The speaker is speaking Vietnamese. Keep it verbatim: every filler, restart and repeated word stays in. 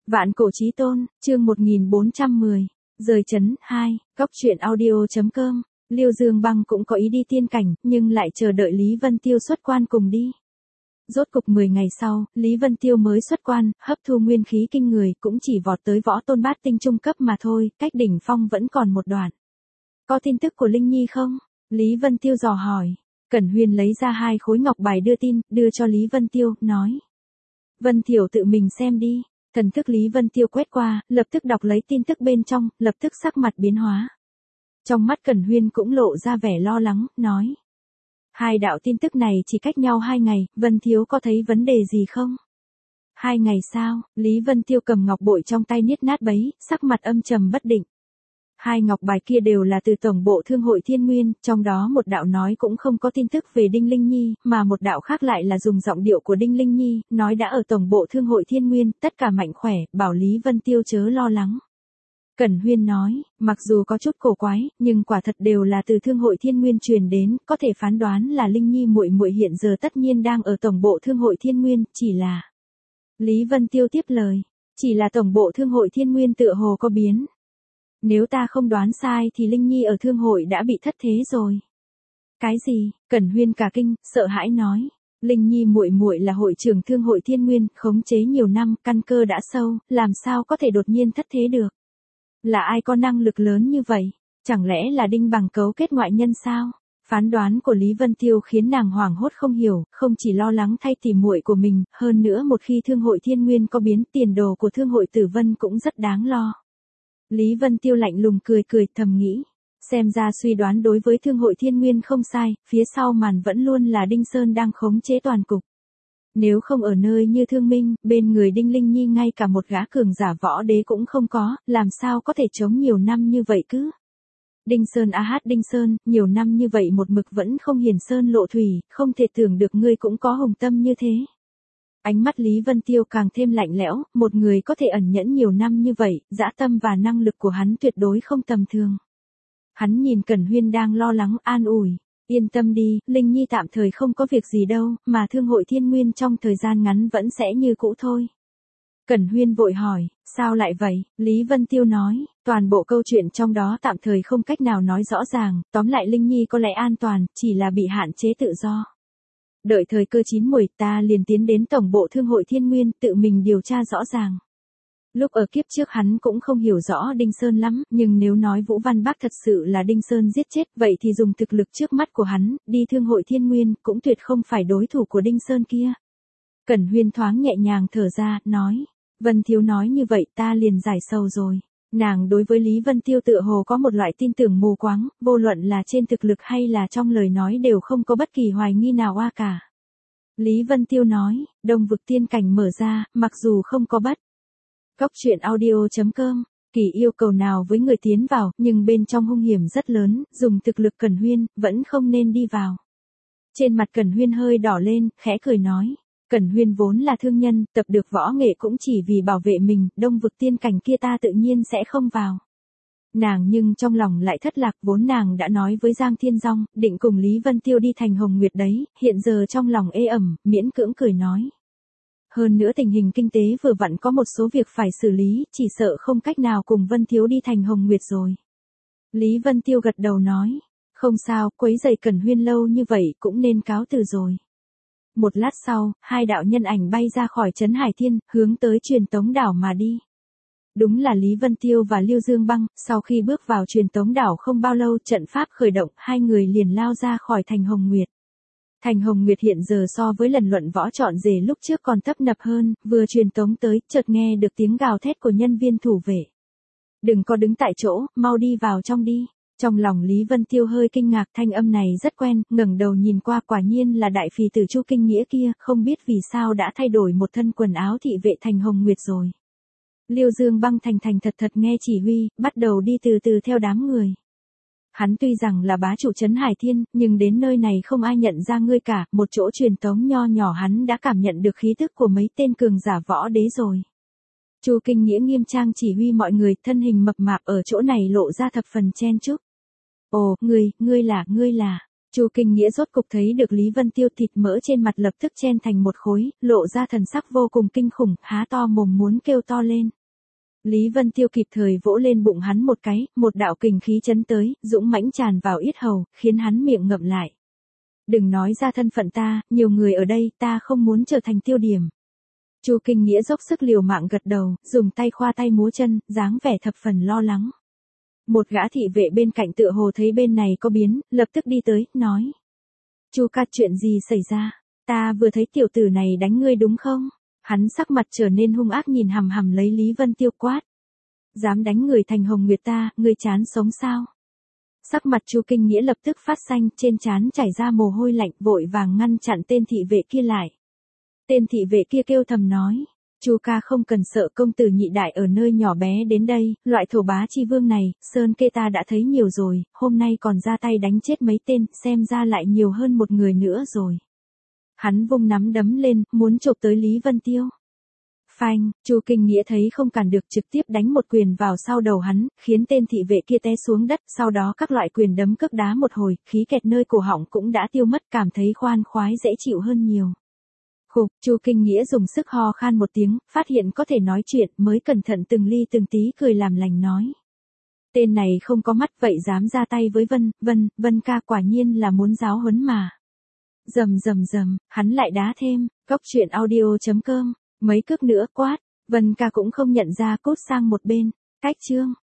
Vạn cổ chí tôn, chương một nghìn bốn trăm mười. Rời chấn, hai, góc truyện audio.com. Liêu Dương Băng cũng có ý đi tiên cảnh, nhưng lại chờ đợi Lý Vân Tiêu xuất quan cùng đi. Rốt cục mười ngày sau, Lý Vân Tiêu mới xuất quan, hấp thu nguyên khí kinh người, cũng chỉ vọt tới võ tôn bát tinh trung cấp mà thôi, cách đỉnh phong vẫn còn một đoạn. Có tin tức của Linh Nhi không? Lý Vân Tiêu dò hỏi. Cẩn Huyên lấy ra hai khối ngọc bài đưa tin, đưa cho Lý Vân Tiêu, nói. Vân Thiểu tự mình xem đi. Thần thức Lý Vân Tiêu quét qua, lập tức đọc lấy tin tức bên trong, lập tức sắc mặt biến hóa. Trong mắt Cẩn Huyên cũng lộ ra vẻ lo lắng, nói. Hai đạo tin tức này chỉ cách nhau hai ngày, Vân Thiếu có thấy vấn đề gì không? Hai ngày sao? Lý Vân Tiêu cầm ngọc bội trong tay niết nát bấy, sắc mặt âm trầm bất định. Hai ngọc bài kia đều là từ tổng bộ thương hội Thiên Nguyên, trong đó một đạo nói cũng không có tin tức về Đinh Linh Nhi, mà một đạo khác lại là dùng giọng điệu của Đinh Linh Nhi, nói đã ở tổng bộ thương hội Thiên Nguyên, tất cả mạnh khỏe, bảo Lý Vân Tiêu chớ lo lắng. Cẩn Huyên nói, mặc dù có chút cổ quái, nhưng quả thật đều là từ thương hội Thiên Nguyên truyền đến, có thể phán đoán là Linh Nhi muội muội hiện giờ tất nhiên đang ở tổng bộ thương hội Thiên Nguyên, chỉ là. Lý Vân Tiêu tiếp lời, chỉ là tổng bộ thương hội Thiên Nguyên tựa hồ có biến. Nếu ta không đoán sai thì Linh Nhi ở thương hội đã bị thất thế rồi. Cái gì? Cẩn Huyên cả kinh, sợ hãi nói. Linh Nhi muội muội là hội trưởng thương hội Thiên Nguyên, khống chế nhiều năm, căn cơ đã sâu, làm sao có thể đột nhiên thất thế được? Là ai có năng lực lớn như vậy? Chẳng lẽ là Đinh Bằng cấu kết ngoại nhân sao? Phán đoán của Lý Vân Tiêu khiến nàng hoảng hốt không hiểu, không chỉ lo lắng thay tỉ muội của mình, hơn nữa một khi thương hội Thiên Nguyên có biến, tiền đồ của thương hội Tử Vân cũng rất đáng lo. Lý Vân Tiêu lạnh lùng cười cười thầm nghĩ. Xem ra suy đoán đối với thương hội Thiên Nguyên không sai, phía sau màn vẫn luôn là Đinh Sơn đang khống chế toàn cục. Nếu không ở nơi như Thương Minh, bên người Đinh Linh Nhi ngay cả một gã cường giả võ đế cũng không có, làm sao có thể chống nhiều năm như vậy cứ. Đinh Sơn a hát Đinh Sơn, nhiều năm như vậy một mực vẫn không hiển sơn lộ thủy, không thể tưởng được ngươi cũng có hùng tâm như thế. Ánh mắt Lý Vân Tiêu càng thêm lạnh lẽo, một người có thể ẩn nhẫn nhiều năm như vậy, dã tâm và năng lực của hắn tuyệt đối không tầm thường. Hắn nhìn Cẩn Huyên đang lo lắng an ủi, yên tâm đi, Linh Nhi tạm thời không có việc gì đâu, mà thương hội Thiên Nguyên trong thời gian ngắn vẫn sẽ như cũ thôi. Cẩn Huyên vội hỏi, sao lại vậy? Lý Vân Tiêu nói, toàn bộ câu chuyện trong đó tạm thời không cách nào nói rõ ràng, tóm lại Linh Nhi có lẽ an toàn, chỉ là bị hạn chế tự do. Đợi thời cơ chín muồi ta liền tiến đến tổng bộ thương hội Thiên Nguyên tự mình điều tra rõ ràng. Lúc ở kiếp trước hắn cũng không hiểu rõ Đinh Sơn lắm, nhưng nếu nói Vũ Văn Bác thật sự là Đinh Sơn giết chết, vậy thì dùng thực lực trước mắt của hắn, đi thương hội Thiên Nguyên cũng tuyệt không phải đối thủ của Đinh Sơn kia. Cẩn Huyên thoáng nhẹ nhàng thở ra, nói, Vân Thiếu nói như vậy ta liền giải sầu rồi. Nàng đối với Lý Vân Tiêu tựa hồ có một loại tin tưởng mù quáng, vô luận là trên thực lực hay là trong lời nói đều không có bất kỳ hoài nghi nào a cả. Lý Vân Tiêu nói, Đông vực tiên cảnh mở ra, mặc dù không có bất. Góc truyện audio.com, kỳ yêu cầu nào với người tiến vào, nhưng bên trong hung hiểm rất lớn, dùng thực lực Cẩn Huyên, vẫn không nên đi vào. Trên mặt Cẩn Huyên hơi đỏ lên, khẽ cười nói. Cẩn Huyên vốn là thương nhân, tập được võ nghệ cũng chỉ vì bảo vệ mình, Đông vực tiên cảnh kia ta tự nhiên sẽ không vào. Nàng nhưng trong lòng lại thất lạc, vốn nàng đã nói với Giang Thiên Dong, định cùng Lý Vân Tiêu đi thành Hồng Nguyệt đấy, hiện giờ trong lòng ê ẩm, miễn cưỡng cười nói. Hơn nữa tình hình kinh tế vừa vặn có một số việc phải xử lý, chỉ sợ không cách nào cùng Vân Thiếu đi thành Hồng Nguyệt rồi. Lý Vân Tiêu gật đầu nói, không sao, quấy rầy Cẩn Huyên lâu như vậy cũng nên cáo từ rồi. Một lát sau, hai đạo nhân ảnh bay ra khỏi trấn Hải Thiên, hướng tới truyền tống đảo mà đi. Đúng là Lý Vân Tiêu và Liêu Dương Băng, sau khi bước vào truyền tống đảo không bao lâu trận pháp khởi động, hai người liền lao ra khỏi thành Hồng Nguyệt. Thành Hồng Nguyệt hiện giờ so với lần luận võ chọn rể lúc trước còn tấp nập hơn, vừa truyền tống tới, chợt nghe được tiếng gào thét của nhân viên thủ vệ. Đừng có đứng tại chỗ, mau đi vào trong đi. Trong lòng Lý Vân Tiêu hơi kinh ngạc, thanh âm này rất quen, ngẩng đầu nhìn qua quả nhiên là đại phì tử Chu Kinh Nghĩa kia, không biết vì sao đã thay đổi một thân quần áo thị vệ thành Hồng Nguyệt rồi. Liêu Dương Băng thành thành thật thật nghe chỉ huy, bắt đầu đi từ từ theo đám người. Hắn tuy rằng là bá chủ trấn Hải Thiên, nhưng đến nơi này không ai nhận ra ngươi cả, một chỗ truyền tống nho nhỏ hắn đã cảm nhận được khí tức của mấy tên cường giả võ đế rồi. Chu Kinh Nghĩa nghiêm trang chỉ huy mọi người, thân hình mập mạp ở chỗ này lộ ra thập phần chen chúc. Ồ, ngươi, ngươi là, ngươi là. Chu Kinh Nghĩa rốt cục thấy được Lý Vân Tiêu, thịt mỡ trên mặt lập tức chen thành một khối, lộ ra thần sắc vô cùng kinh khủng, há to mồm muốn kêu to lên. Lý Vân Tiêu kịp thời vỗ lên bụng hắn một cái, một đạo kình khí chấn tới, dũng mãnh tràn vào yết hầu, khiến hắn miệng ngậm lại. Đừng nói ra thân phận ta, nhiều người ở đây, ta không muốn trở thành tiêu điểm. Chu Kinh Nghĩa dốc sức liều mạng gật đầu, dùng tay khoa tay múa chân, dáng vẻ thập phần lo lắng. Một gã thị vệ bên cạnh tựa hồ thấy bên này có biến, lập tức đi tới, nói. Chu ca, chuyện gì xảy ra? Ta vừa thấy tiểu tử này đánh ngươi đúng không? Hắn sắc mặt trở nên hung ác nhìn hằm hằm lấy Lý Vân Tiêu quát. Dám đánh người thành Hồng Nguyệt ta, ngươi chán sống sao? Sắc mặt Chu Kinh Nghĩa lập tức phát xanh, trên trán chảy ra mồ hôi lạnh, vội vàng ngăn chặn tên thị vệ kia lại. Tên thị vệ kia kêu thầm nói. Chu ca không cần sợ, công tử nhị đại ở nơi nhỏ bé đến đây, loại thổ bá chi vương này, sơn kê ta đã thấy nhiều rồi, hôm nay còn ra tay đánh chết mấy tên, xem ra lại nhiều hơn một người nữa rồi. Hắn vung nắm đấm lên, muốn chộp tới Lý Vân Tiêu. Phanh, Chu Kinh Nghĩa thấy không cản được, trực tiếp đánh một quyền vào sau đầu hắn, khiến tên thị vệ kia té xuống đất, sau đó các loại quyền đấm cước đá một hồi, khí kẹt nơi cổ họng cũng đã tiêu mất, cảm thấy khoan khoái dễ chịu hơn nhiều. Khục, Chu Kinh Nghĩa dùng sức ho khan một tiếng, phát hiện có thể nói chuyện, mới cẩn thận từng ly từng tí cười làm lành nói. Tên này không có mắt vậy dám ra tay với Vân, Vân, Vân ca quả nhiên là muốn giáo huấn mà. Rầm rầm rầm, hắn lại đá thêm, cốc truyện audio chấm com, mấy cước nữa quát, Vân ca cũng không nhận ra cốt sang một bên, cách chương.